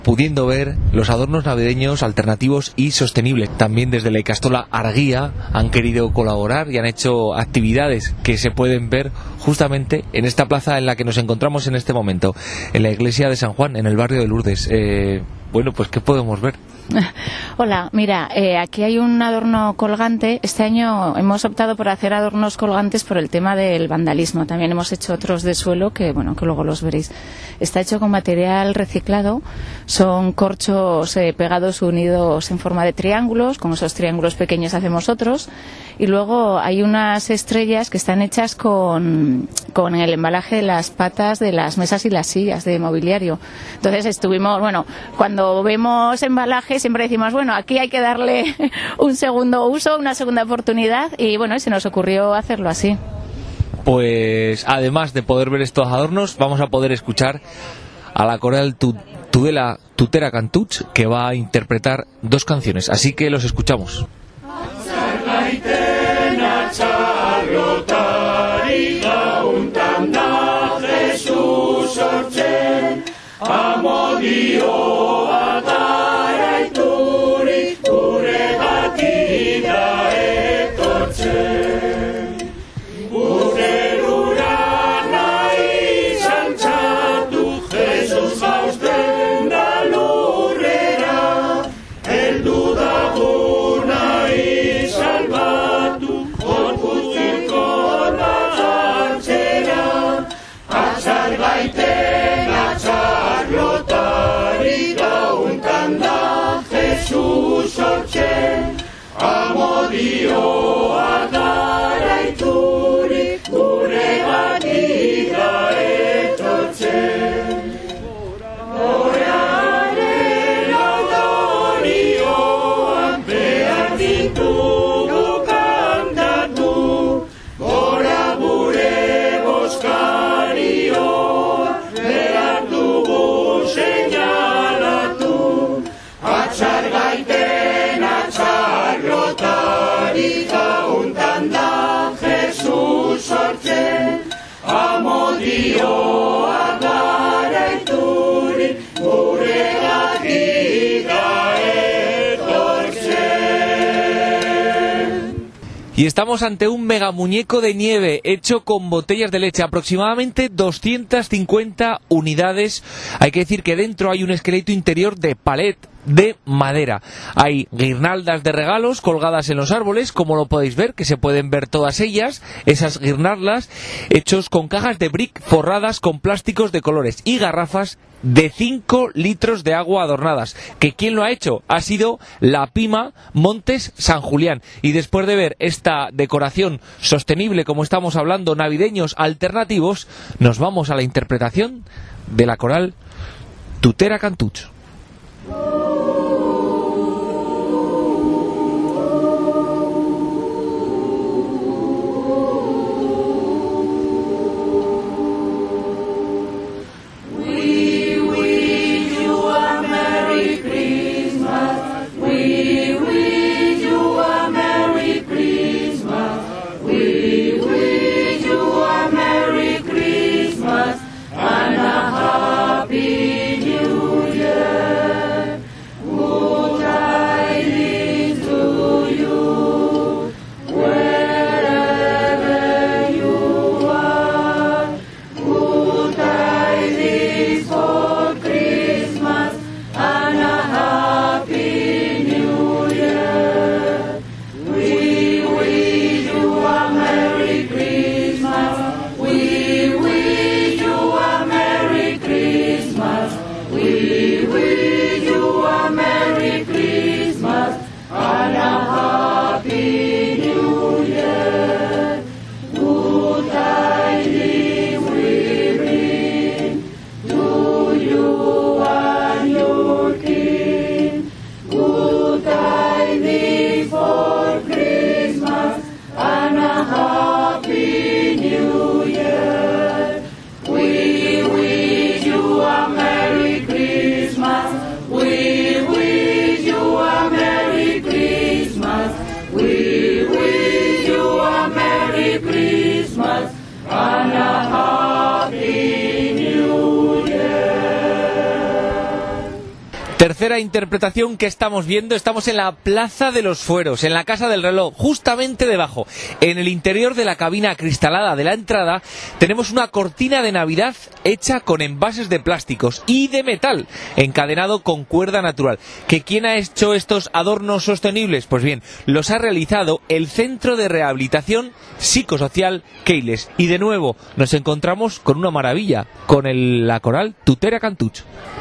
pudiendo ver los adornos navideños alternativos y sostenibles. También desde la Ikastola Argia han querido colaborar y han hecho actividades que se pueden ver justamente en esta plaza en la que nos encontramos en este momento, en la iglesia de San Juan, en el barrio de Lourdes. Bueno, pues ¿qué podemos ver? Hola, mira, aquí hay un adorno colgante. Este año hemos optado por hacer adornos colgantes por el tema del vandalismo. También hemos hecho otros de suelo que, bueno, que luego los veréis. Está hecho con material reciclado. Son corchos pegados unidos en forma de triángulos. Con esos triángulos pequeños hacemos otros. Y luego hay unas estrellas que están hechas con el embalaje de las patas de las mesas y las sillas de mobiliario. Entonces estuvimos, bueno, cuando vemos embalajes siempre decimos, bueno, aquí hay que darle un segundo uso, una segunda oportunidad, y bueno, se nos ocurrió hacerlo así. Pues además de poder ver estos adornos, vamos a poder escuchar a la coral Tudela Tutera Cantuts, que va a interpretar dos canciones, así que los escuchamos. Y estamos ante un mega muñeco de nieve hecho con botellas de leche, aproximadamente 250 unidades. Hay que decir que dentro hay un esqueleto interior de palet de madera. Hay guirnaldas de regalos colgadas en los árboles, como lo podéis ver, que se pueden ver todas ellas, esas guirnaldas, hechos con cajas de brick forradas con plásticos de colores y garrafas de 5 litros de agua adornadas, que quien lo ha hecho ha sido la Pima Montes San Julián. Y después de ver esta decoración sostenible, como estamos hablando, navideños alternativos, nos vamos a la interpretación de la coral Tutera Cantuts. We wish you a Merry Christmas. Tercera interpretación que estamos viendo, estamos en la Plaza de los Fueros, en la Casa del Reloj, justamente debajo. En el interior de la cabina acristalada de la entrada tenemos una cortina de Navidad hecha con envases de plásticos y de metal, encadenado con cuerda natural. ¿Que quién ha hecho estos adornos sostenibles? Pues bien, los ha realizado el Centro de Rehabilitación Psicosocial Keiles. Y de nuevo nos encontramos con una maravilla, con la coral Tutera Cantuch.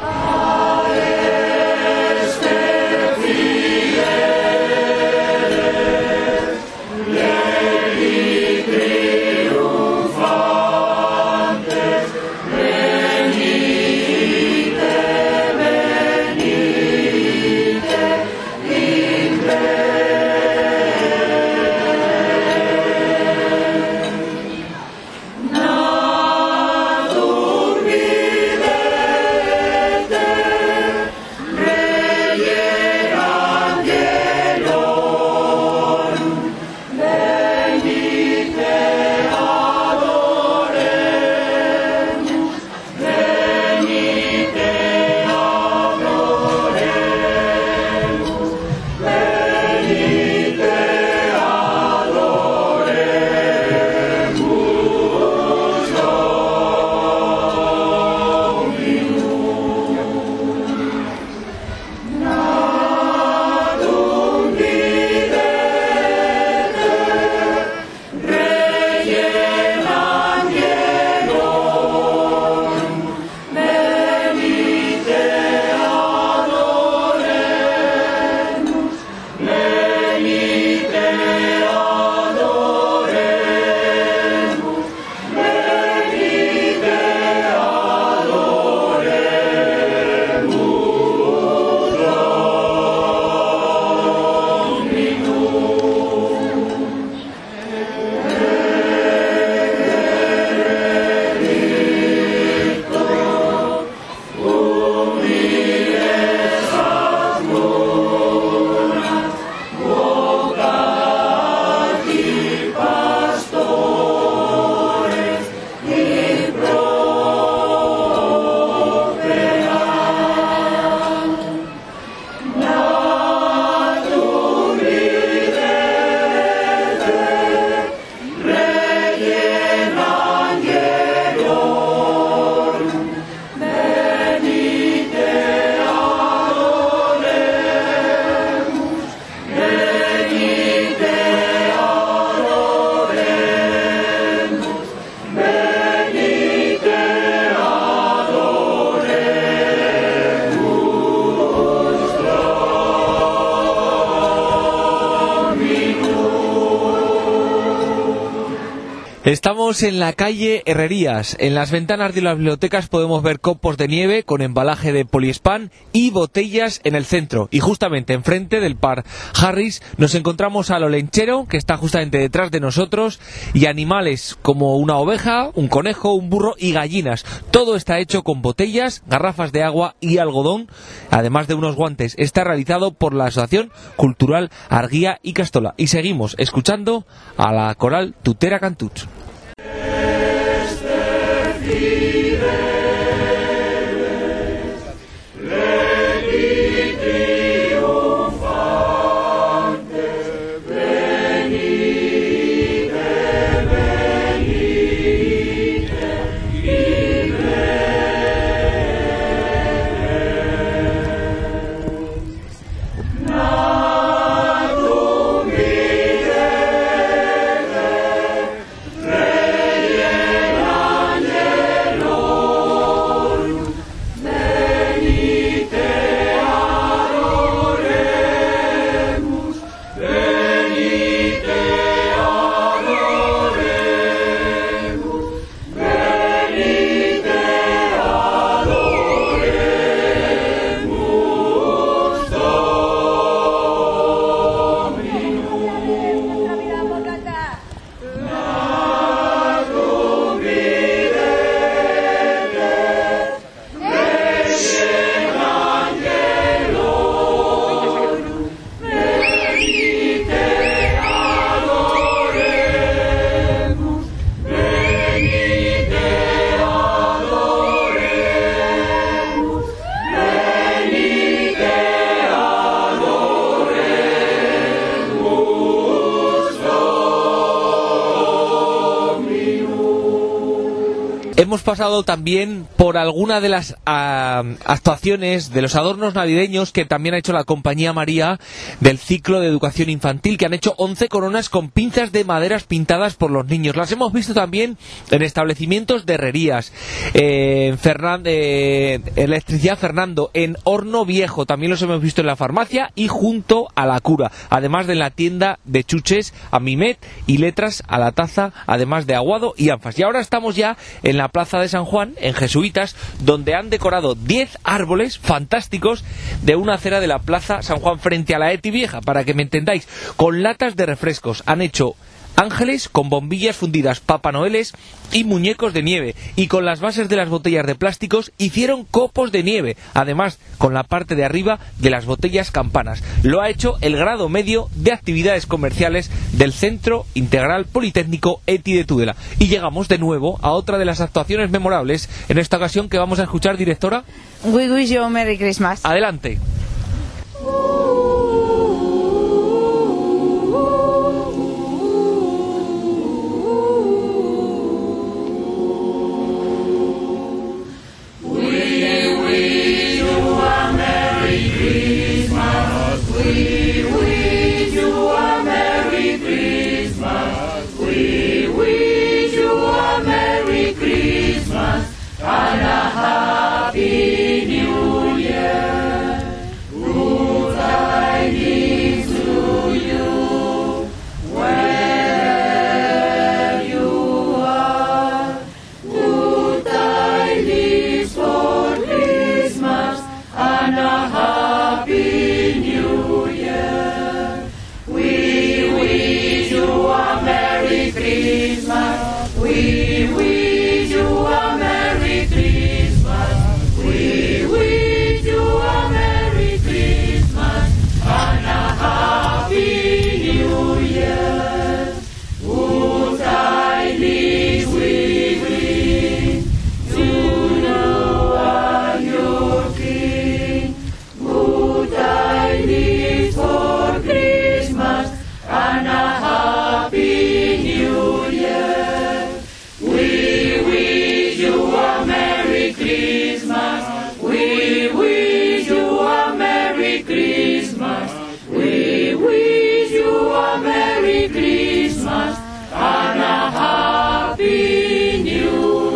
Estamos en la calle Herrerías. En las ventanas de las bibliotecas podemos ver copos de nieve con embalaje de poliespan y botellas en el centro. Y justamente enfrente del Park Harris nos encontramos al olenchero, que está justamente detrás de nosotros, y animales como una oveja, un conejo, un burro y gallinas. Todo está hecho con botellas, garrafas de agua y algodón, además de unos guantes. Está realizado por la Asociación Cultural Arguía y Castola. Y seguimos escuchando a la coral Tutera Cantuch. hemos pasado también por alguna de las actuaciones de los adornos navideños que también ha hecho la Compañía María del ciclo de educación infantil, que han hecho 11 coronas con pinzas de maderas pintadas por los niños. Las hemos visto también en establecimientos de herrerías, en Electricidad Fernando, en Horno Viejo, también los hemos visto en la farmacia y junto a la cura, además de la tienda de chuches a Mimet y letras a la taza, además de aguado y anfas. Y ahora estamos ya en la plaza de San Juan, en Jesuitas, donde han decorado 10 árboles fantásticos de una acera de la plaza San Juan frente a la Eti Vieja, para que me entendáis, con latas de refrescos. Han hecho ángeles con bombillas fundidas, Papá Noeles y muñecos de nieve, y con las bases de las botellas de plásticos hicieron copos de nieve, además con la parte de arriba de las botellas campanas. Lo ha hecho el grado medio de actividades comerciales del Centro Integral Politécnico Eti de Tudela. Y llegamos de nuevo a otra de las actuaciones memorables, en esta ocasión que vamos a escuchar, directora. We wish you a Merry Christmas. Adelante. And a happy new year. Good tidings to you wherever you are. Good tidings for Christmas and a happy new year. We wish you a Merry Christmas. We wish you a Merry Christmas. We wish you a Merry Christmas and a Happy New Year. Good tidings we bring to you and your King. Good tidings for Christmas and a Happy New Year. We wish you a Merry Christmas. We wish you a Merry Christmas. We wish you a Merry Christmas and a Happy New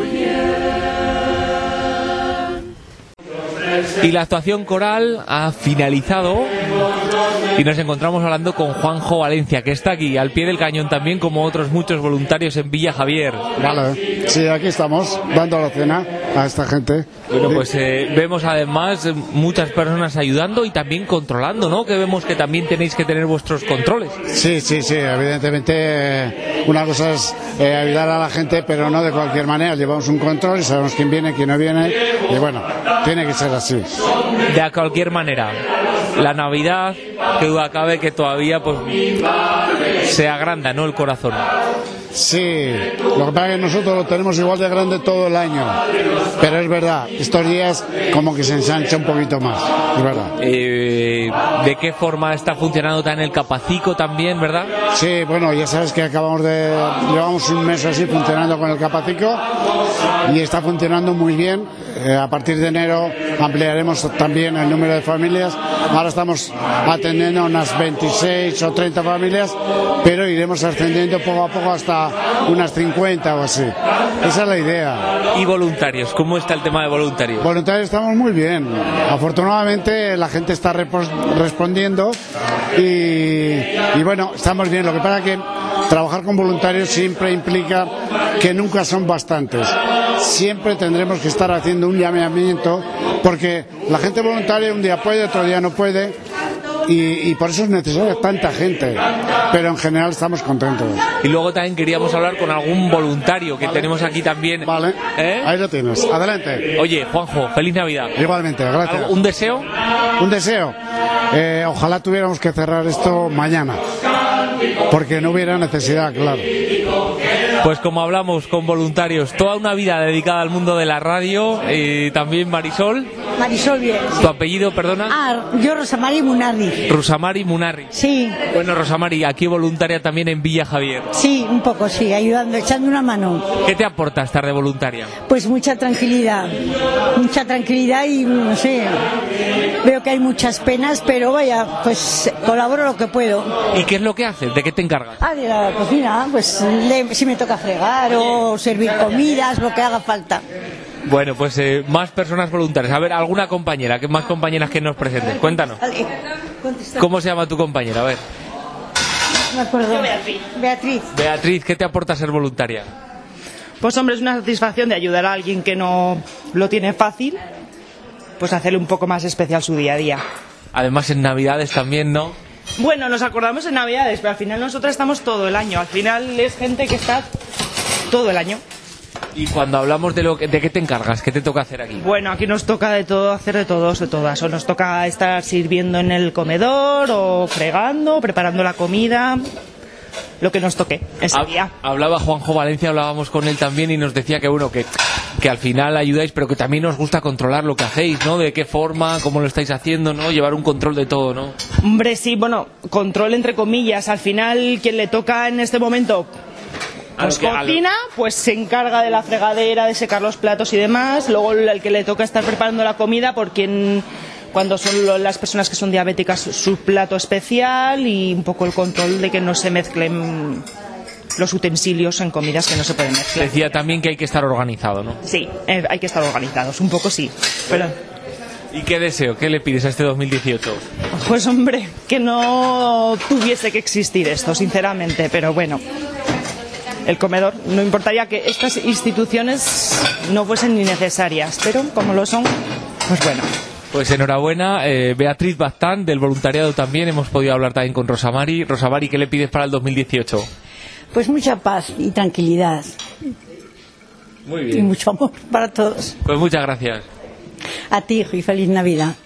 Year. Y la actuación coral ha finalizado y nos encontramos hablando con Juanjo Valencia, que está aquí al pie del cañón también, como otros muchos voluntarios en Villa Javier. Vale, sí, aquí estamos dando la cena a esta gente. Bueno, pues vemos además muchas personas ayudando y también controlando, ¿no? Que vemos que también tenéis que tener vuestros controles. Sí, evidentemente una cosa es ayudar a la gente, pero no de cualquier manera. Llevamos un control y sabemos quién viene, quién no viene, y bueno, tiene que ser así. De cualquier manera, la Navidad, que duda cabe que todavía pues se agranda, ¿no?, el corazón. Sí, lo que pasa es que nosotros lo tenemos igual de grande todo el año, pero es verdad, estos días como que se ensancha un poquito más, es verdad. ¿De qué forma está funcionando también el Capacico también, verdad? Sí, bueno, ya sabes que llevamos un mes así funcionando con el Capacico y está funcionando muy bien. A partir de enero ampliaremos también el número de familias. Ahora estamos atendiendo a unas 26 o 30 familias, pero iremos ascendiendo poco a poco hasta unas 50 o así. Esa es la idea. ¿Y voluntarios? ¿Cómo está el tema de voluntarios? Voluntarios estamos muy bien. Afortunadamente la gente está respondiendo y bueno, estamos bien. Lo que pasa es que trabajar con voluntarios siempre implica que nunca son bastantes. Siempre tendremos que estar haciendo un llamamiento porque la gente voluntaria un día puede, otro día no puede. Y por eso es necesaria tanta gente, pero en general estamos contentos. Y luego también queríamos hablar con algún voluntario que tenemos aquí también. Vale, ahí lo tienes, adelante. Oye, Juanjo, feliz Navidad. Igualmente, gracias. ¿Un deseo? Un deseo. Ojalá tuviéramos que cerrar esto mañana, porque no hubiera necesidad, claro. Pues como hablamos con voluntarios, toda una vida dedicada al mundo de la radio, y también Marisol. Marisol bien. ¿Tu apellido, perdona? Yo Rosamari Munarri. Rosamari Munarri. Sí. Bueno, Rosamari, aquí voluntaria también en Villa Javier. Sí, un poco, sí, ayudando, echando una mano. ¿Qué te aporta estar de voluntaria? Pues mucha tranquilidad y, no sé, veo que hay muchas penas, pero vaya, pues colaboro lo que puedo. ¿Y qué es lo que haces? ¿De qué te encargas? De la cocina, pues si me toca fregar o servir comidas, lo que haga falta. Bueno, pues más personas voluntarias. A ver, alguna compañera, ¿qué más compañeras que nos presentes? Cuéntanos. Vale, ¿Cómo se llama tu compañera? A ver. No me acuerdo. Beatriz. Beatriz, ¿qué te aporta ser voluntaria? Pues hombre, es una satisfacción de ayudar a alguien que no lo tiene fácil, pues hacerle un poco más especial su día a día. Además en Navidades también, ¿no? Bueno, nos acordamos en Navidades, pero al final nosotros estamos todo el año. Al final es gente que está todo el año. Y cuando hablamos de qué te encargas, ¿qué te toca hacer aquí? Bueno, aquí nos toca de todo, hacer de todos, de todas. O nos toca estar sirviendo en el comedor, o fregando, preparando la comida, lo que nos toque ese día. Hablaba Juanjo Valencia, hablábamos con él también y nos decía que bueno, que al final ayudáis, pero que también os gusta controlar lo que hacéis, ¿no? De qué forma, cómo lo estáis haciendo, ¿no? Llevar un control de todo, ¿no? Hombre, sí, bueno, control entre comillas. Al final, quien le toca en este momento pues cocina, pues se encarga de la fregadera, de secar los platos y demás. Luego el que le toca estar preparando la comida, cuando son las personas que son diabéticas, su plato especial, y un poco el control de que no se mezclen los utensilios en comidas que no se pueden mezclar. Decía también que hay que estar organizado, ¿no? Sí, hay que estar organizados, un poco sí. Pero... ¿Y qué deseo? ¿Qué le pides a este 2018? Pues hombre, que no tuviese que existir esto, sinceramente, pero bueno. El comedor, no importaría que estas instituciones no fuesen ni necesarias, pero como lo son, pues bueno. Pues enhorabuena, Beatriz Baztán, del voluntariado también, hemos podido hablar también con Rosamari. Rosamari, ¿qué le pides para el 2018? Pues mucha paz y tranquilidad. Muy bien. Y mucho amor para todos. Pues muchas gracias. A ti, hijo, y feliz Navidad.